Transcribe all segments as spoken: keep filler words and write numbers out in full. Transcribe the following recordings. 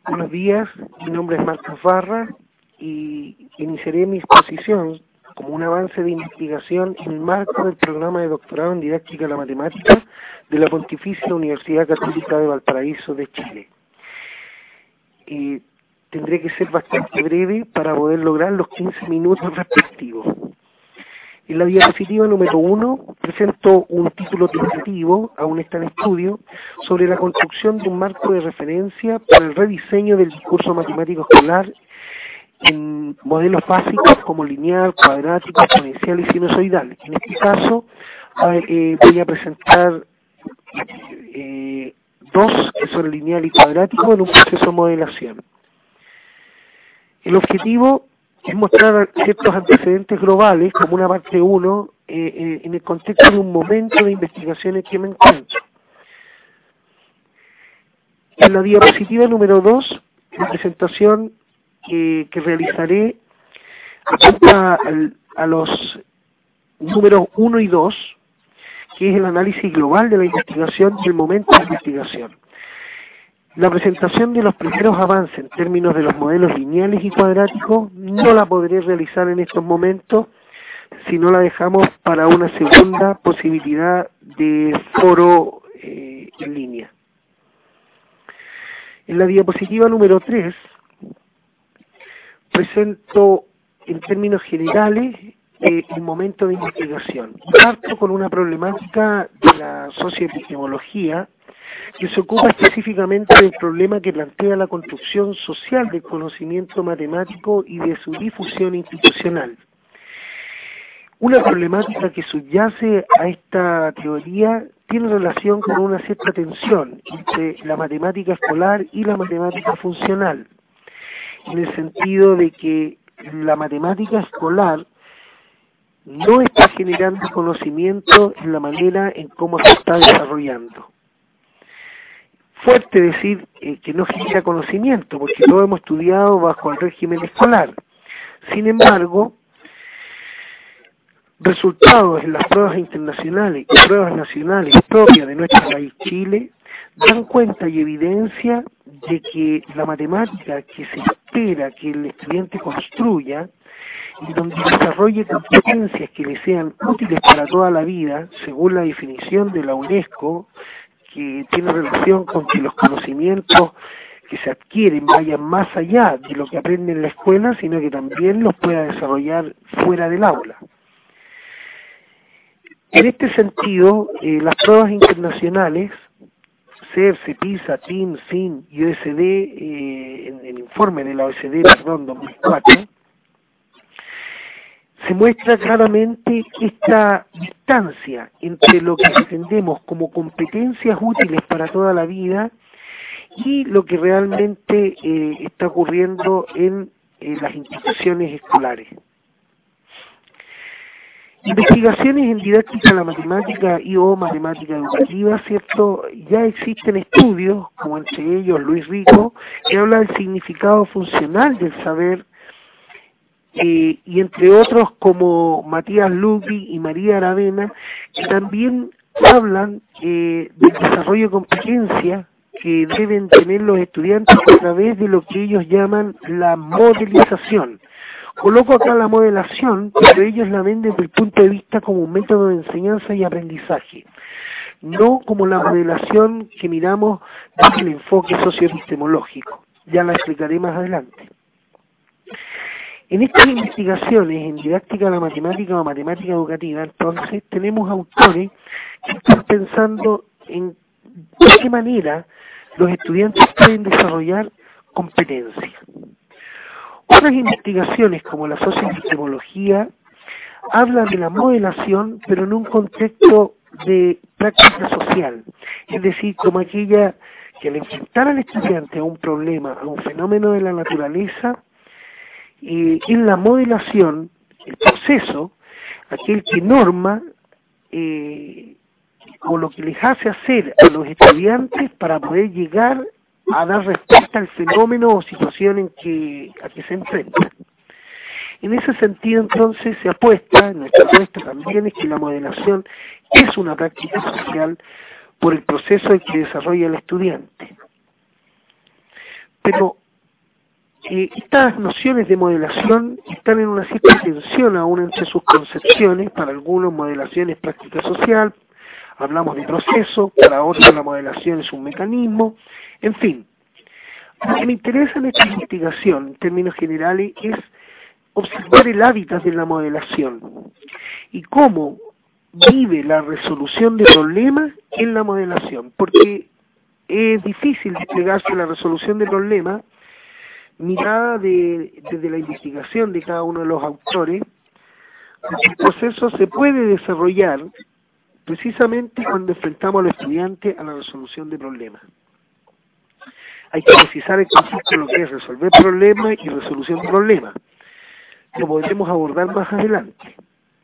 Buenos días, mi nombre es Marcos Barra y iniciaré mi exposición como un avance de investigación en el marco del programa de doctorado en didáctica de la matemática de la Pontificia Universidad Católica de Valparaíso de Chile. Eh, tendré que ser bastante breve para poder lograr los quince minutos respectivos. En la diapositiva número uno presento un título tentativo, aún está en estudio, sobre la construcción de un marco de referencia para el rediseño del discurso matemático escolar en modelos básicos como lineal, cuadrático, exponencial y sinusoidal. En este caso eh, voy a presentar eh, dos que son lineal y cuadrático en un proceso de modelación. El objetivo es mostrar ciertos antecedentes globales, como una parte uno, eh, eh, en el contexto de un momento de investigación en que me encuentro. En la diapositiva número dos, la presentación eh, que realizaré apunta al, a los números uno y dos, que es el análisis global de la investigación y el momento de investigación. La presentación de los primeros avances en términos de los modelos lineales y cuadráticos no la podré realizar en estos momentos si no la dejamos para una segunda posibilidad de foro eh, en línea. En la diapositiva número tres presento en términos generales eh, el momento de investigación. Parto con una problemática de la socioepistemología que se ocupa específicamente del problema que plantea la construcción social del conocimiento matemático y de su difusión institucional. Una problemática que subyace a esta teoría tiene relación con una cierta tensión entre la matemática escolar y la matemática funcional, en el sentido de que la matemática escolar no está generando conocimiento en la manera en cómo se está desarrollando. Fuerte decir eh, que no genera conocimiento, porque lo hemos estudiado bajo el régimen escolar. Sin embargo, resultados en las pruebas internacionales y pruebas nacionales propias de nuestro país Chile dan cuenta y evidencia de que la matemática que se espera que el estudiante construya y donde desarrolle competencias que le sean útiles para toda la vida, según la definición de la UNESCO, que tiene relación con que los conocimientos que se adquieren vayan más allá de lo que aprende en la escuela, sino que también los pueda desarrollar fuera del aula. En este sentido, eh, las pruebas internacionales, CERCE, PISA, TIMSS, SIN y O E C D, eh, en el informe de la O E C D, perdón, dos mil cuatro, se muestra claramente esta distancia entre lo que entendemos como competencias útiles para toda la vida y lo que realmente eh, está ocurriendo en eh, las instituciones escolares. Investigaciones en didáctica de la matemática y o matemática educativa, ¿cierto? Ya existen estudios, como entre ellos Luis Rico, que habla del significado funcional del saber, Eh, y entre otros como Matías Ludwig y María Aravena, que también hablan eh, del desarrollo de competencias que deben tener los estudiantes a través de lo que ellos llaman la modelización. Coloco acá la modelación, pero ellos la ven desde el punto de vista como un método de enseñanza y aprendizaje, no como la modelación que miramos desde el enfoque socioepistemológico. Ya la explicaré más adelante. En estas investigaciones en didáctica de la matemática o matemática educativa, entonces, tenemos autores que están pensando en de qué manera los estudiantes pueden desarrollar competencias. Otras investigaciones, como la socioepistemología, hablan de la modelación, pero en un contexto de práctica social, es decir, como aquella que al enfrentar al estudiante a un problema, a un fenómeno de la naturaleza, Eh, en la modelación, el proceso, aquel que norma eh, o lo que les hace hacer a los estudiantes para poder llegar a dar respuesta al fenómeno o situación en que, a que se enfrentan. En ese sentido, entonces, se apuesta, nuestra apuesta también es que la modelación es una práctica social por el proceso que desarrolla el estudiante. pero eh, estas nociones de modelación están en una cierta tensión aún entre sus concepciones. Para algunos modelación es práctica social, hablamos de proceso, para otros la modelación es un mecanismo, en fin. Lo que me interesa en esta investigación, en términos generales, es observar el hábitat de la modelación y cómo vive la resolución de problemas en la modelación, porque es difícil desplegarse la resolución de problemas mirada de, desde la investigación de cada uno de los autores, porque el proceso se puede desarrollar precisamente cuando enfrentamos a los estudiantes a la resolución de problemas. Hay que precisar el concepto de lo que es resolver problemas y resolución de problemas. Lo podremos abordar más adelante.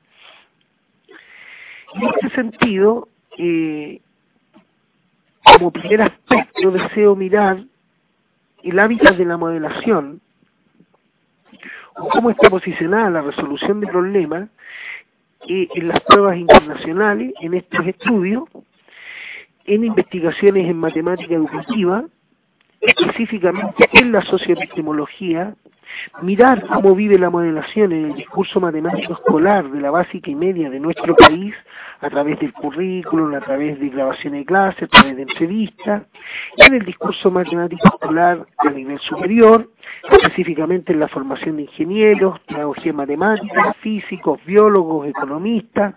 En este sentido, eh, como primer aspecto, deseo mirar el hábitat de la modelación, o cómo está posicionada la resolución de problemas eh, en las pruebas internacionales, en estos estudios, en investigaciones en matemática educativa, específicamente en la socioepistemología, mirar cómo vive la modelación en el discurso matemático escolar de la básica y media de nuestro país, a través del currículum, a través de grabaciones de clases, a través de entrevistas, y en el discurso matemático escolar a nivel superior, específicamente en la formación de ingenieros, pedagogía matemática, físicos, biólogos, economistas,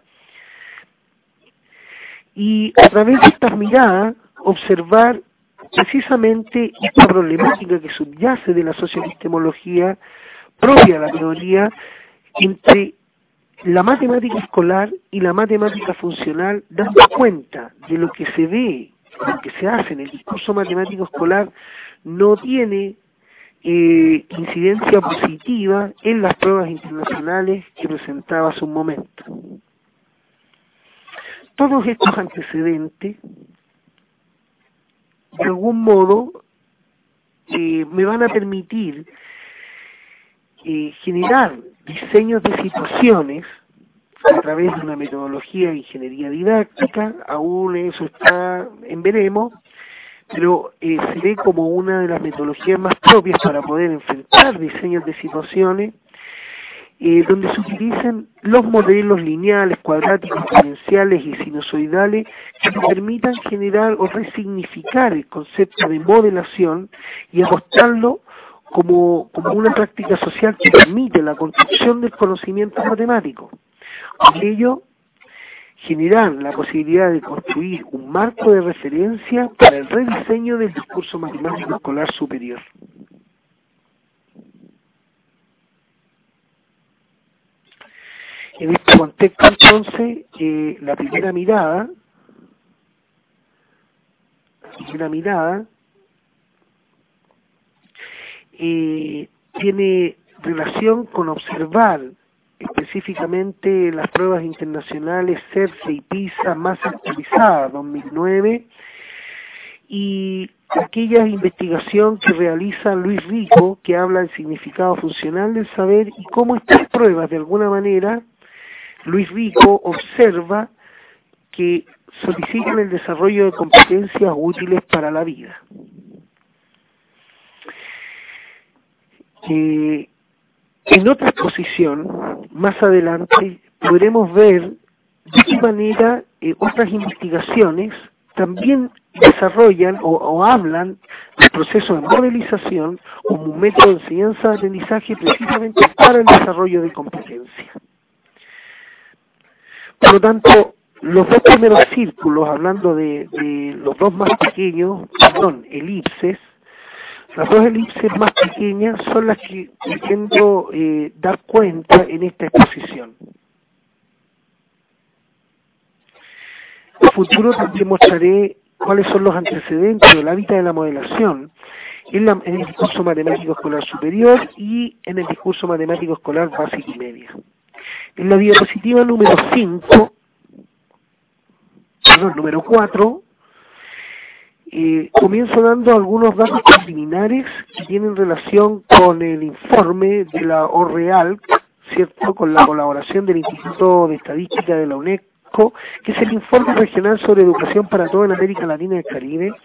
y a través de estas miradas observar precisamente esta problemática que subyace de la socioepistemología propia de la teoría entre la matemática escolar y la matemática funcional, dando cuenta de lo que se ve, lo que se hace en el discurso matemático escolar, no tiene eh, incidencia positiva en las pruebas internacionales que presentaba hace un momento. Todos estos antecedentes de algún modo eh, me van a permitir eh, generar diseños de situaciones a través de una metodología de ingeniería didáctica. Aún eso está en veremos, pero eh, se ve como una de las metodologías más propias para poder enfrentar diseños de situaciones, Eh, donde se utilizan los modelos lineales, cuadráticos, exponenciales y sinusoidales que nos permitan generar o resignificar el concepto de modelación y apostarlo como, como una práctica social que permite la construcción del conocimiento matemático. Con ello, generar la posibilidad de construir un marco de referencia para el rediseño del discurso matemático escolar superior. En este contexto, entonces, eh, la primera mirada, la primera mirada eh, tiene relación con observar específicamente las pruebas internacionales CERCE y PISA más actualizadas, dos mil nueve, y aquella investigación que realiza Luis Rico, que habla del significado funcional del saber y cómo estas pruebas, de alguna manera, Luis Rico observa que solicitan el desarrollo de competencias útiles para la vida. Eh, en otra exposición, más adelante, podremos ver de qué manera eh, otras investigaciones también desarrollan o, o hablan del proceso de modelización como un método de enseñanza-aprendizaje precisamente para el desarrollo de competencias. Por lo tanto, los dos primeros círculos, hablando de, de los dos más pequeños, perdón, elipses, las dos elipses más pequeñas son las que pretendo eh, dar cuenta en esta exposición. En el futuro también mostraré cuáles son los antecedentes del hábitat de la modelación en, la, en el discurso matemático escolar superior y en el discurso matemático escolar básico y media. En la diapositiva número cinco, perdón, número cuatro, eh, comienzo dando algunos datos preliminares que tienen relación con el informe de la ORREAL, ¿cierto?, con la colaboración del Instituto de Estadística de la UNESCO, que es el Informe Regional sobre Educación para toda en América Latina y el Caribe,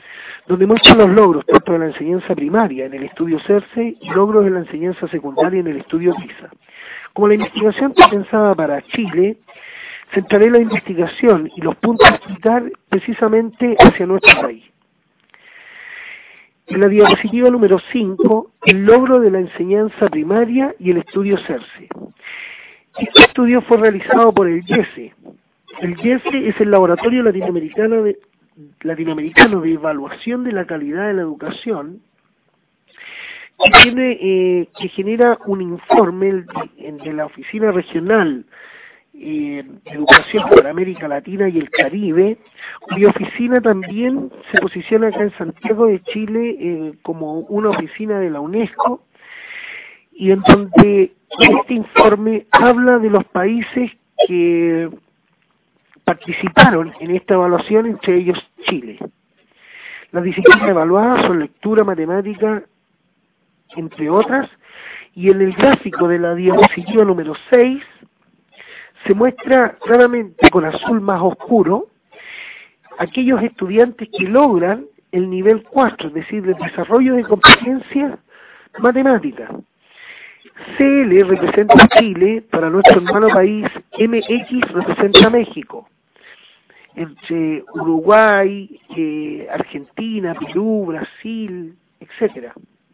donde muestra los logros tanto de la enseñanza primaria en el estudio CERCE y logros de la enseñanza secundaria en el estudio PISA. Como la investigación está pensada para Chile, centraré la investigación y los puntos a explicar precisamente hacia nuestro país. En la diapositiva número cinco, el logro de la enseñanza primaria y el estudio CERCE. Este estudio fue realizado por el YESE. El YESE es el Laboratorio Latinoamericano de, Latinoamericano de Evaluación de la Calidad de la Educación, que, tiene, eh, que genera un informe de, de la Oficina Regional eh, de Educación para América Latina y el Caribe, cuya oficina también se posiciona acá en Santiago de Chile eh, como una oficina de la UNESCO, y en donde este informe habla de los países que participaron en esta evaluación, entre ellos Chile. Las disciplinas evaluadas son lectura, matemática, entre otras, y en el gráfico de la diapositiva número seis se muestra claramente con azul más oscuro aquellos estudiantes que logran el nivel cuatro, es decir, el desarrollo de competencias matemáticas. C L representa a Chile, para nuestro hermano país M X representa a México. Entre Uruguay, eh, Argentina, Perú, Brasil, etcétera.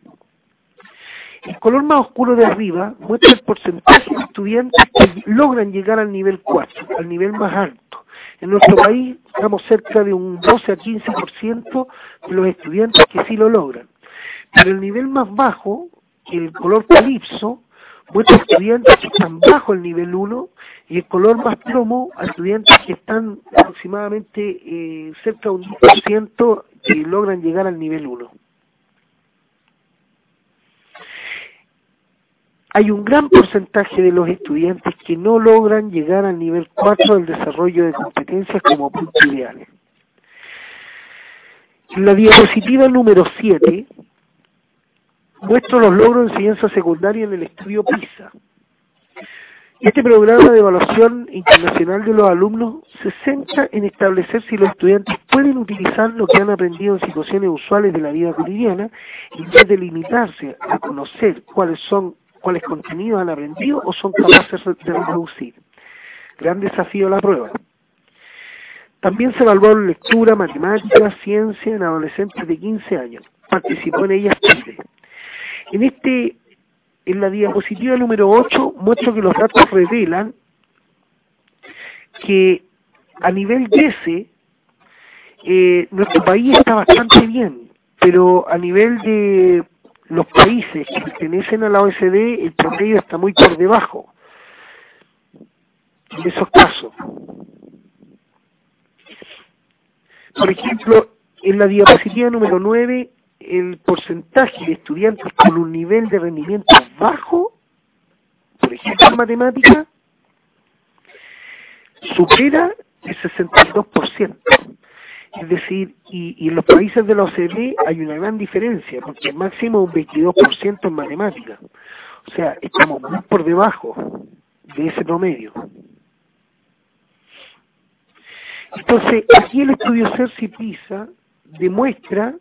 El color más oscuro de arriba muestra el porcentaje de estudiantes que logran llegar al nivel cuatro, al nivel más alto. En nuestro país estamos cerca de un doce a quince por ciento de los estudiantes que sí lo logran. Pero el nivel más bajo, el color calipso, muestra estudiantes que están bajo el nivel uno, y el color más plomo a estudiantes que están aproximadamente eh, cerca de un diez por ciento que logran llegar al nivel uno. Hay un gran porcentaje de los estudiantes que no logran llegar al nivel cuatro del desarrollo de competencias como punto ideal. En la diapositiva número siete muestro los logros de enseñanza secundaria en el estudio PISA. Este programa de evaluación internacional de los alumnos se centra en establecer si los estudiantes pueden utilizar lo que han aprendido en situaciones usuales de la vida cotidiana, en vez de limitarse a conocer cuáles son cuáles contenidos han aprendido o son capaces de reproducir. Gran desafío la prueba. También se evaluó lectura, matemática, ciencia en adolescentes de quince años. Participó en ellas Chile. En este, en la diapositiva número ocho, muestro que los datos revelan que a nivel D E S E, eh, nuestro país está bastante bien, pero a nivel de los países que pertenecen a la O E C D, el promedio está muy por debajo en esos casos. Por ejemplo, en la diapositiva número nueve, el porcentaje de estudiantes con un nivel de rendimiento bajo, por ejemplo en matemática, supera el sesenta y dos por ciento. Es decir, y, y en los países de la O C D hay una gran diferencia, porque el máximo es un veintidós por ciento en matemáticas. O sea, estamos muy por debajo de ese promedio. Entonces, aquí el estudio CERCE y PISA demuestra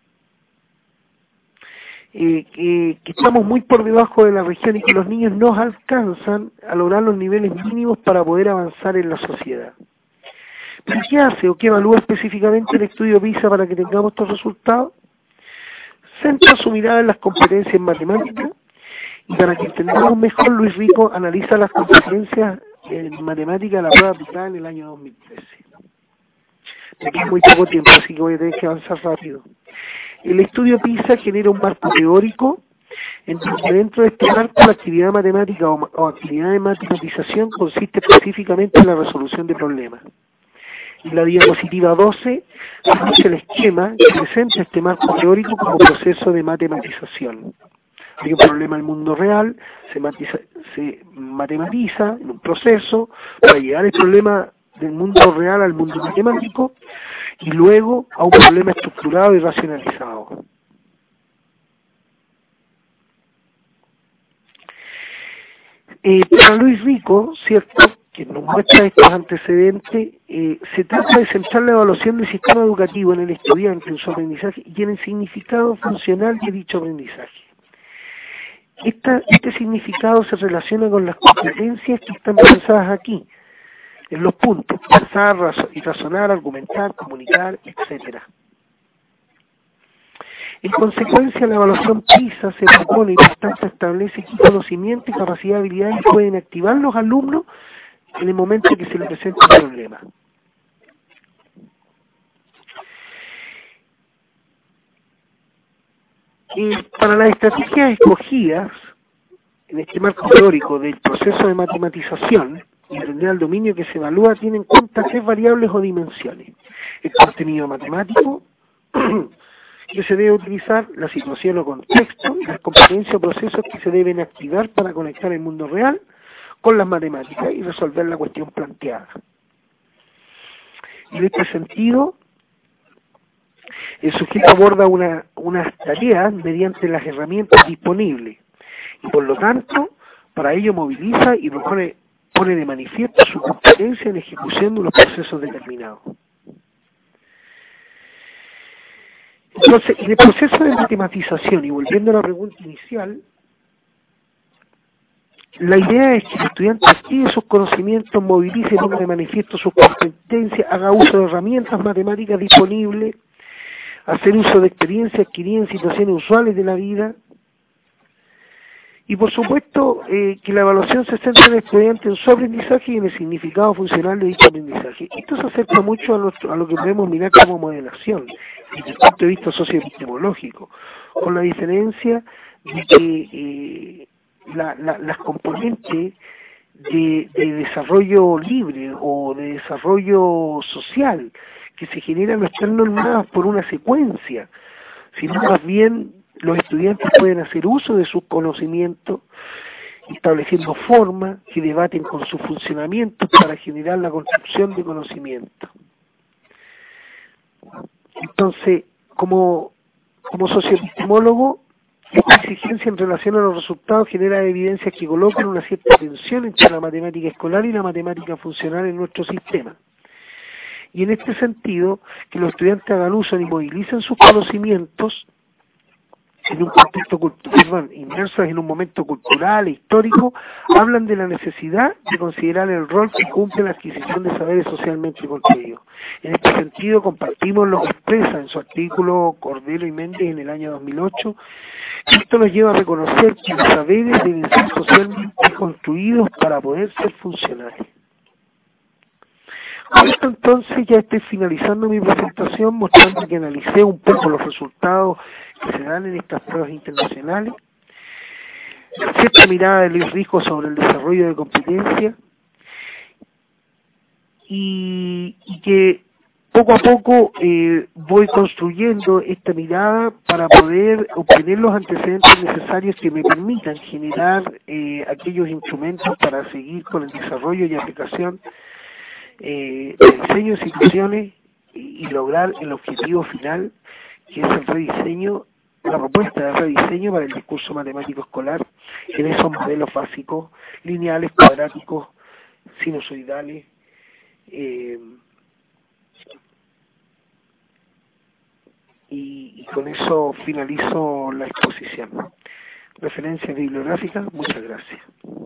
eh, que, que estamos muy por debajo de la región y que los niños no alcanzan a lograr los niveles mínimos para poder avanzar en la sociedad. ¿Pero qué hace o qué evalúa específicamente el estudio PISA para que tengamos estos resultados? Centra su mirada en las competencias en matemáticas, y para que entendamos mejor, Luis Rico analiza las competencias en matemáticas de la prueba aplicada en el año dos mil trece. Aquí hay muy poco tiempo, así que voy a tener que avanzar rápido. El estudio PISA genera un marco teórico, en donde dentro de este marco la actividad matemática o, o actividad de matematización consiste específicamente en la resolución de problemas. En la diapositiva doce aparece el esquema que presenta este marco teórico como proceso de matematización. Hay un problema en el mundo real, se, matiza, se matematiza en un proceso para llegar el problema del mundo real al mundo matemático y luego a un problema estructurado y racionalizado. Eh, para Luis Rico, ¿cierto? que nos muestra estos antecedentes, eh, se trata de centrar la evaluación del sistema educativo en el estudiante, en su aprendizaje y en el significado funcional de dicho aprendizaje. Esta, este significado se relaciona con las competencias que están pensadas aquí, en los puntos, pensar razo- y razonar, argumentar, comunicar, etcétera. En consecuencia, la evaluación PISA se propone y por tanto establece qué conocimiento y capacidad de habilidades pueden activar los alumnos en el momento en que se les presenta un problema. Eh, para las estrategias escogidas, en este marco teórico del proceso de matematización, y entender el dominio que se evalúa tiene en cuenta tres variables o dimensiones: el contenido matemático que se debe utilizar, la situación o contexto, las competencias o procesos que se deben activar para conectar el mundo real con las matemáticas y resolver la cuestión planteada. En este sentido, el sujeto aborda una, unas tareas mediante las herramientas disponibles y por lo tanto, para ello moviliza y propone, pone de manifiesto su competencia en ejecución de unos procesos determinados. Entonces, en el proceso de matematización, y volviendo a la pregunta inicial, la idea es que el estudiante active sus conocimientos, movilice y ponga de manifiesto sus competencias, haga uso de herramientas matemáticas disponibles, hacer uso de experiencias adquiridas en situaciones usuales de la vida, y por supuesto eh, que la evaluación se centra en el estudiante en su aprendizaje y en el significado funcional de dicho aprendizaje. Esto se acerca mucho a, nuestro, a lo que podemos mirar como modelación, desde el punto de vista socioepistemológico, con la diferencia de que eh, la, la, las componentes de, de desarrollo libre o de desarrollo social que se generan no están normadas por una secuencia, sino más bien los estudiantes pueden hacer uso de sus conocimientos, estableciendo formas que debaten con su funcionamiento para generar la construcción de conocimiento. Entonces, como, como socioepistemólogo, esta exigencia en relación a los resultados genera evidencias que colocan una cierta tensión entre la matemática escolar y la matemática funcional en nuestro sistema. Y en este sentido, que los estudiantes hagan uso y movilicen sus conocimientos en un contexto cultural, perdón, inmersos en un momento cultural e histórico, hablan de la necesidad de considerar el rol que cumple la adquisición de saberes socialmente construidos. En este sentido, compartimos lo que expresa en su artículo Cordero y Méndez en el año dos mil ocho. Esto nos lleva a reconocer que los saberes deben ser socialmente construidos para poder ser funcionales. Con esto entonces ya estoy finalizando mi presentación, mostrando que analicé un poco los resultados que se dan en estas pruebas internacionales, cierta mirada de Luis Rico sobre el desarrollo de competencias y, y que poco a poco eh, voy construyendo esta mirada para poder obtener los antecedentes necesarios que me permitan generar eh, aquellos instrumentos para seguir con el desarrollo y aplicación Eh, de diseño de situaciones y, y lograr el objetivo final, que es el rediseño, la propuesta de rediseño para el discurso matemático escolar en esos modelos básicos, lineales, cuadráticos, sinusoidales, eh, y, y con eso finalizo la exposición. Referencias bibliográficas, muchas gracias.